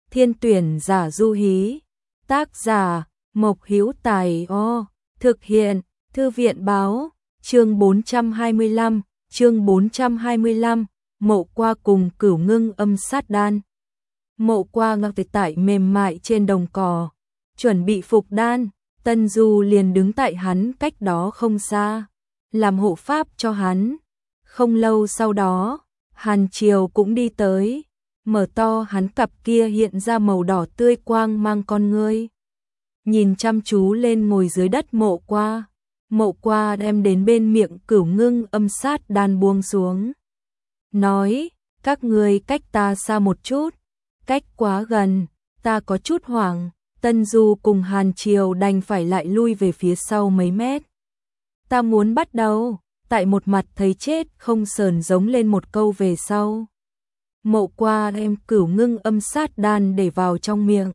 Thiên tuyển giả du hí. Tác giả Mộc Hữu Tài. Thực hiện Thư viện báo. Chương 425, Mộ Qua cùng Cửu Ngưng âm sát đan. Mộ Qua ngọc tại mềm mại trên đồng cỏ, chuẩn bị phục đan. Tân Du liền đứng tại hắn cách đó không xa, làm hộ pháp cho hắn. Không lâu sau đó, Hàn Triều cũng đi tới, mở to hắn cặp kia hiện ra màu đỏ tươi quang mang con ngươi. Nhìn chăm chú lên ngồi dưới đất Mộ Qua. Mộ Qua đem đến bên miệng Cửu Ngưng âm sát đan buông xuống. Nói, các ngươi cách ta xa một chút, cách quá gần, ta có chút hoảng. Tân Du cùng Hàn Triều đành phải lại lui về phía sau mấy mét. Ta muốn bắt đầu, tại một mặt thấy chết không sờn giống lên một câu về sau. Mộ Qua đem Cửu Ngưng âm sát đan để vào trong miệng.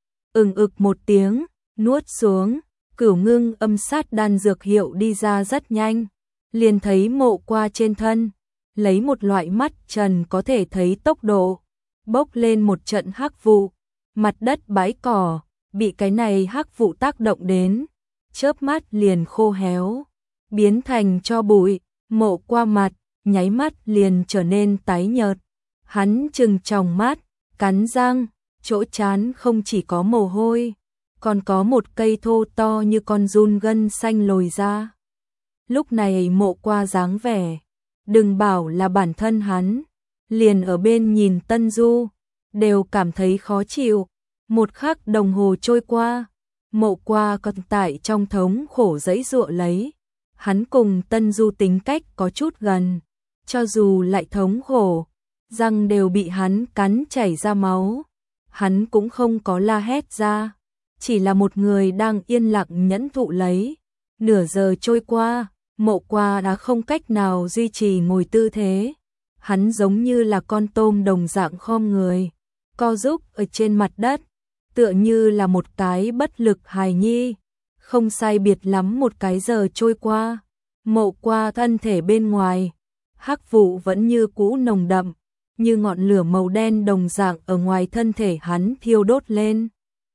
Ực một tiếng, nuốt xuống. Cửu Ngưng âm sát đan dược hiệu đi ra rất nhanh, liền thấy Mộ Qua trên thân, lấy một loại mắt trần có thể thấy tốc độ, bốc lên một trận hắc vụ, mặt đất bãi cỏ, bị cái này hắc vụ tác động đến, chớp mắt liền khô héo, biến thành tro bụi. Mộ Qua mặt, nháy mắt liền trở nên tái nhợt, hắn trừng tròng mắt, cắn răng, chỗ trán không chỉ có mồ hôi, còn có một cây thô to như con giun gân xanh lồi ra. Lúc này Mộ Qua dáng vẻ, đừng bảo là bản thân hắn, liền ở bên nhìn Tân Du, đều cảm thấy khó chịu. Một khắc đồng hồ trôi qua, Mộ Qua còn tại trong thống khổ giãy giụa lấy. Hắn cùng Tân Du tính cách có chút gần, cho dù lại thống khổ, răng đều bị hắn cắn chảy ra máu, hắn cũng không có la hét ra, chỉ là một người đang yên lặng nhẫn thụ lấy. Nửa giờ trôi qua, Mộ Qua đã không cách nào duy trì ngồi tư thế, hắn giống như là con tôm đồng dạng khom người, co rúm ở trên mặt đất, tựa như là một cái bất lực hài nhi. Không sai biệt lắm một cái giờ trôi qua, Mộ Qua thân thể bên ngoài, hắc vụ vẫn như cũ nồng đậm, như ngọn lửa màu đen đồng dạng ở ngoài thân thể hắn thiêu đốt lên.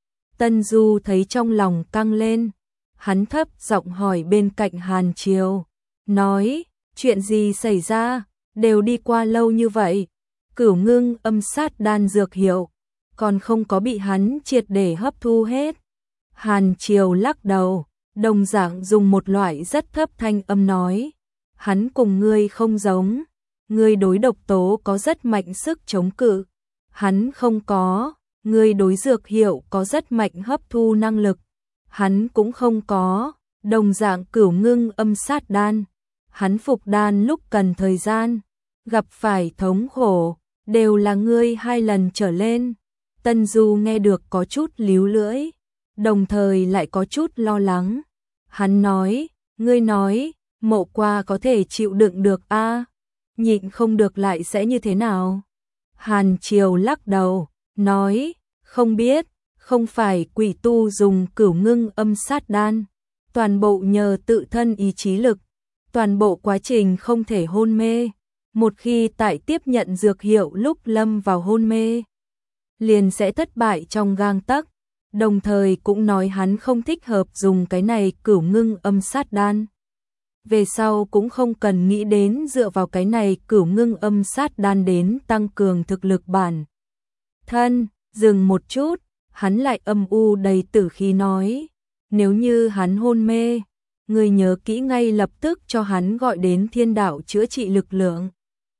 Tân Du thấy trong lòng căng lên, hắn thấp giọng hỏi bên cạnh Hàn Triều, nói, chuyện gì xảy ra, đều đi qua lâu như vậy, Cửu Ngưng âm sát đan dược hiệu, còn không có bị hắn triệt để hấp thu hết. Hàn Triều lắc đầu, đồng dạng dùng một loại rất thấp thanh âm nói, hắn cùng ngươi không giống, ngươi đối độc tố có rất mạnh sức chống cự, hắn không có, ngươi đối dược hiệu có rất mạnh hấp thu năng lực, hắn cũng không có. Đồng dạng Cửu Ngưng âm sát đan, hắn phục đan lúc cần thời gian, gặp phải thống khổ, đều là ngươi 2 lần trở lên. Tân Du nghe được có chút líu lưỡi, đồng thời lại có chút lo lắng. Hắn nói, ngươi nói, Mộ Qua có thể chịu đựng được a? Nhịn không được lại sẽ như thế nào? Hàn Triều lắc đầu, nói, không biết, không phải quỷ tu dùng Cửu Ngưng âm sát đan, toàn bộ nhờ tự thân ý chí lực, toàn bộ quá trình không thể hôn mê, một khi tại tiếp nhận dược hiệu lúc lâm vào hôn mê, liền sẽ thất bại trong gang tấc. Đồng thời cũng nói hắn không thích hợp dùng cái này Cửu Ngưng âm sát đan. Về sau cũng không cần nghĩ đến dựa vào cái này Cửu Ngưng âm sát đan đến tăng cường thực lực bản thân. Dừng một chút, hắn lại âm u đầy tử khí nói, nếu như hắn hôn mê, ngươi nhớ kỹ ngay lập tức cho hắn gọi đến Thiên Đạo chữa trị lực lượng.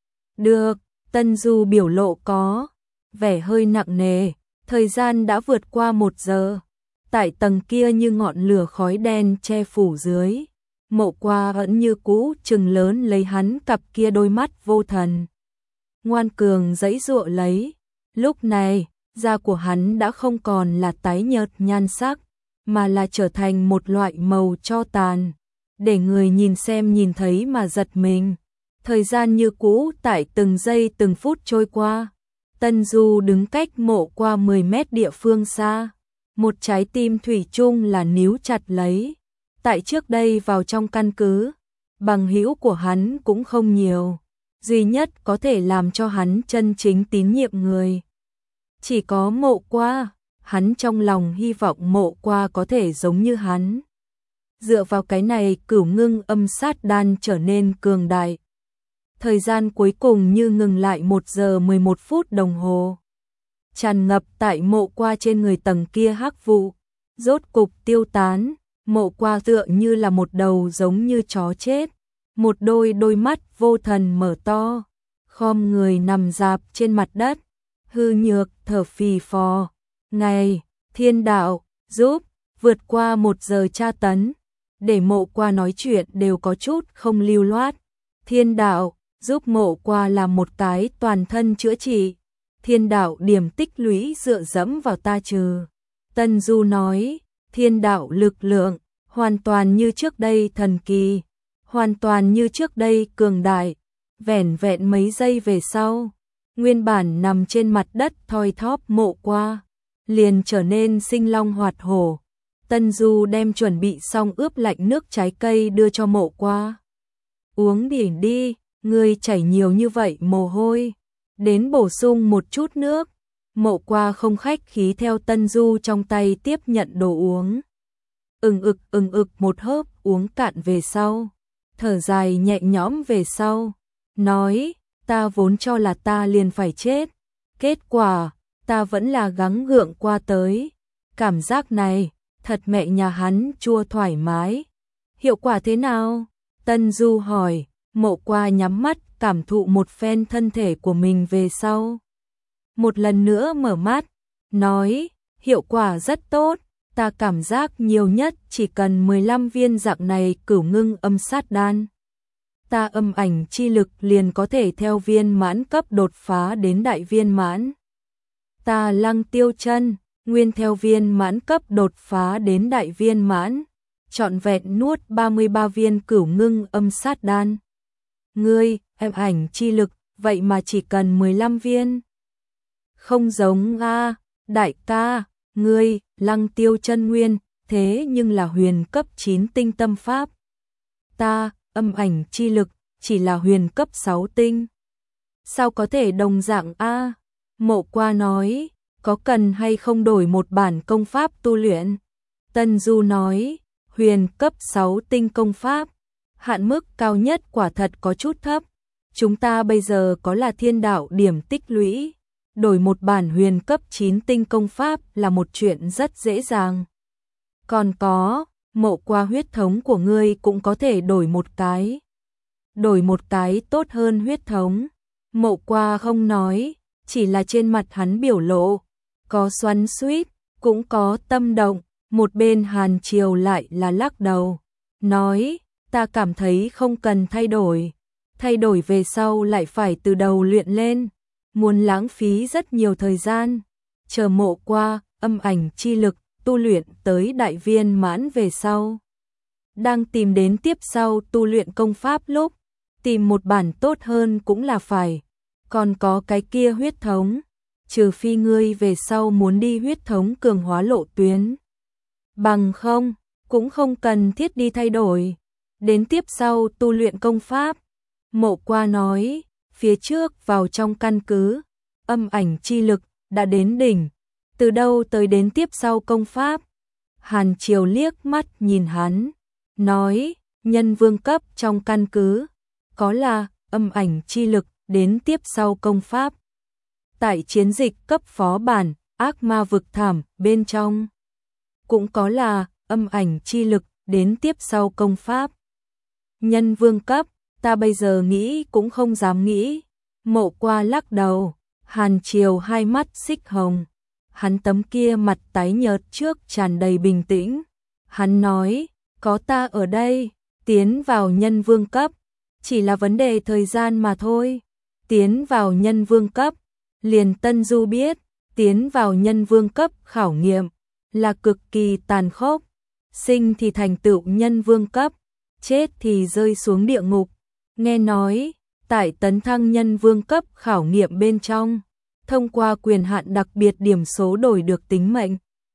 Được. Tân Du biểu lộ có vẻ hơi nặng nề. Thời gian đã vượt qua 1 giờ, tại tầng kia như ngọn lửa khói đen che phủ dưới, Mộ Qua vẫn như cũ trừng lớn lấy hắn cặp kia đôi mắt vô thần, ngoan cường giãy giụa lấy. Lúc này, da của hắn đã không còn là tái nhợt nhan sắc, mà là trở thành một loại màu tro tàn, để người nhìn xem nhìn thấy mà giật mình. Thời gian như cũ tại từng giây từng phút trôi qua. Tân Du đứng cách Mộ Qua 10 mét địa phương xa, một trái tim thủy chung là níu chặt lấy. Tại trước đây vào trong căn cứ, bằng hữu của hắn cũng không nhiều, duy nhất có thể làm cho hắn chân chính tín nhiệm người chỉ có Mộ Qua, hắn trong lòng hy vọng Mộ Qua có thể giống như hắn. Dựa vào cái này Cửu Ngưng Âm Sát Đan trở nên cường đại. Thời gian cuối cùng như ngừng lại 1 giờ 11 phút đồng hồ. Tràn ngập tại Mộ Qua trên người tầng kia hắc vụ, rốt cục tiêu tán. Mộ Qua tựa như là một đầu giống như chó chết, một đôi mắt vô thần mở to, khom người nằm rạp trên mặt đất, hư nhược thở phì phò. Ngày, Thiên Đạo, giúp, vượt qua 1 giờ tra tấn, để Mộ Qua nói chuyện đều có chút không lưu loát. Thiên Đạo, giúp Mộ Qua làm một cái toàn thân chữa trị. Thiên Đạo điểm tích lũy dựa dẫm vào ta trừ. Tân Du nói, Thiên Đạo lực lượng, hoàn toàn như trước đây thần kỳ, hoàn toàn như trước đây cường đại. Vẻn vẹn mấy giây về sau, nguyên bản nằm trên mặt đất thoi thóp Mộ Qua, liền trở nên sinh long hoạt hổ. Tân Du đem chuẩn bị xong ướp lạnh nước trái cây đưa cho Mộ Qua. Uống đi, ngươi chảy nhiều như vậy mồ hôi, đến bổ sung một chút nước. Mộ Qua không khách khí theo Tân Du trong tay tiếp nhận đồ uống. Ừng ực một hớp uống cạn về sau, thở dài nhẹ nhõm về sau, nói, ta vốn cho là ta liền phải chết, kết quả, ta vẫn là gắng gượng qua tới. Cảm giác này, thật mẹ nhà hắn chua thoải mái. Hiệu quả thế nào? Tân Du hỏi. Mộ Qua nhắm mắt cảm thụ một phen thân thể của mình về sau. Một lần nữa mở mắt, nói, hiệu quả rất tốt, ta cảm giác nhiều nhất chỉ cần 15 viên dạng này Cửu Ngưng Âm Sát Đan. Ta âm ảnh chi lực liền có thể theo viên mãn cấp đột phá đến đại viên mãn. Ta Lăng Tiêu Chân, nguyên theo viên mãn cấp đột phá đến đại viên mãn, trọn vẹn nuốt 33 viên Cửu Ngưng Âm Sát Đan. Ngươi, âm ảnh chi lực, vậy mà chỉ cần 15 viên. Không giống a, đại ca, ngươi, Lăng Tiêu Chân nguyên, thế nhưng là huyền cấp 9 tinh tâm pháp. Ta, âm ảnh chi lực, chỉ là huyền cấp 6 tinh. Sao có thể đồng dạng a? Mộ Qua nói, có cần hay không đổi một bản công pháp tu luyện? Tân Du nói, huyền cấp 6 tinh công pháp, hạn mức cao nhất quả thật có chút thấp. Chúng ta bây giờ có là Thiên Đạo điểm tích lũy, đổi một bản huyền cấp 9 tinh công pháp là một chuyện rất dễ dàng. Còn có, Mộ Qua huyết thống của ngươi cũng có thể đổi một cái. Đổi một cái tốt hơn huyết thống. Mộ Qua không nói, chỉ là trên mặt hắn biểu lộ, có xoắn xuýt, cũng có tâm động. Một bên Hàn Triều lại là lắc đầu, nói, ta cảm thấy không cần thay đổi về sau lại phải từ đầu luyện lên, muốn lãng phí rất nhiều thời gian. Chờ Mộ Qua âm ảnh chi lực tu luyện tới đại viên mãn về sau, đang tìm đến tiếp sau tu luyện công pháp lúc, tìm một bản tốt hơn cũng là phải. Còn có cái kia huyết thống, trừ phi ngươi về sau muốn đi huyết thống cường hóa lộ tuyến, bằng không, cũng không cần thiết đi thay đổi. Đến tiếp sau tu luyện công pháp, Mộ Qua nói, phía trước vào trong căn cứ, âm ảnh chi lực đã đến đỉnh, từ đâu tới đến tiếp sau công pháp? Hàn Triều liếc mắt nhìn hắn, nói, nhân vương cấp trong căn cứ, có là âm ảnh chi lực đến tiếp sau công pháp. Tại chiến dịch cấp phó bản, ác ma vực thảm bên trong, cũng có là âm ảnh chi lực đến tiếp sau công pháp. Nhân vương cấp, ta bây giờ nghĩ cũng không dám nghĩ. Mộ Qua lắc đầu, Hàn Triều hai mắt xích hồng. Hắn tấm kia mặt tái nhợt trước tràn đầy bình tĩnh. Hắn nói, có ta ở đây, tiến vào nhân vương cấp, chỉ là vấn đề thời gian mà thôi. Tiến vào nhân vương cấp, liền Tân Du biết, tiến vào nhân vương cấp khảo nghiệm là cực kỳ tàn khốc. Sinh thì thành tựu nhân vương cấp, chết thì rơi xuống địa ngục. Nghe nói, tại tấn thăng nhân vương cấp khảo nghiệm bên trong, thông qua quyền hạn đặc biệt điểm số đổi được tính mệnh.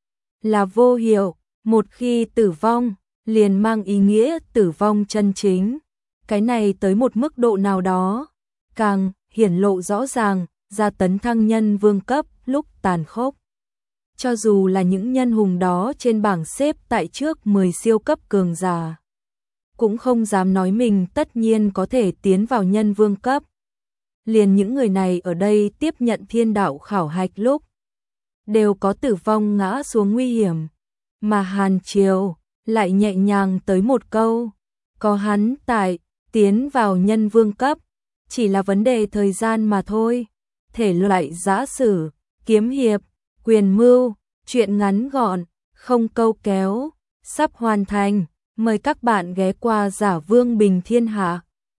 Là vô hiệu, một khi tử vong, liền mang ý nghĩa tử vong chân chính. Cái này tới một mức độ nào đó, càng hiển lộ rõ ràng, ra tấn thăng nhân vương cấp lúc tàn khốc. Cho dù là những nhân hùng đó trên bảng xếp tại trước 10 siêu cấp cường giả, cũng không dám nói mình tất nhiên có thể tiến vào nhân vương cấp. Liền những người này ở đây tiếp nhận thiên đạo khảo hạch lúc đều có tử vong ngã xuống nguy hiểm, mà Hàn Triều lại nhẹ nhàng tới một câu, có hắn tại, tiến vào nhân vương cấp, chỉ là vấn đề thời gian mà thôi. Thể loại giã sử, kiếm hiệp, quyền mưu, truyện ngắn gọn, không câu kéo, sắp hoàn thành, mời các bạn ghé qua Giả Vương Bình Thiên Hạ.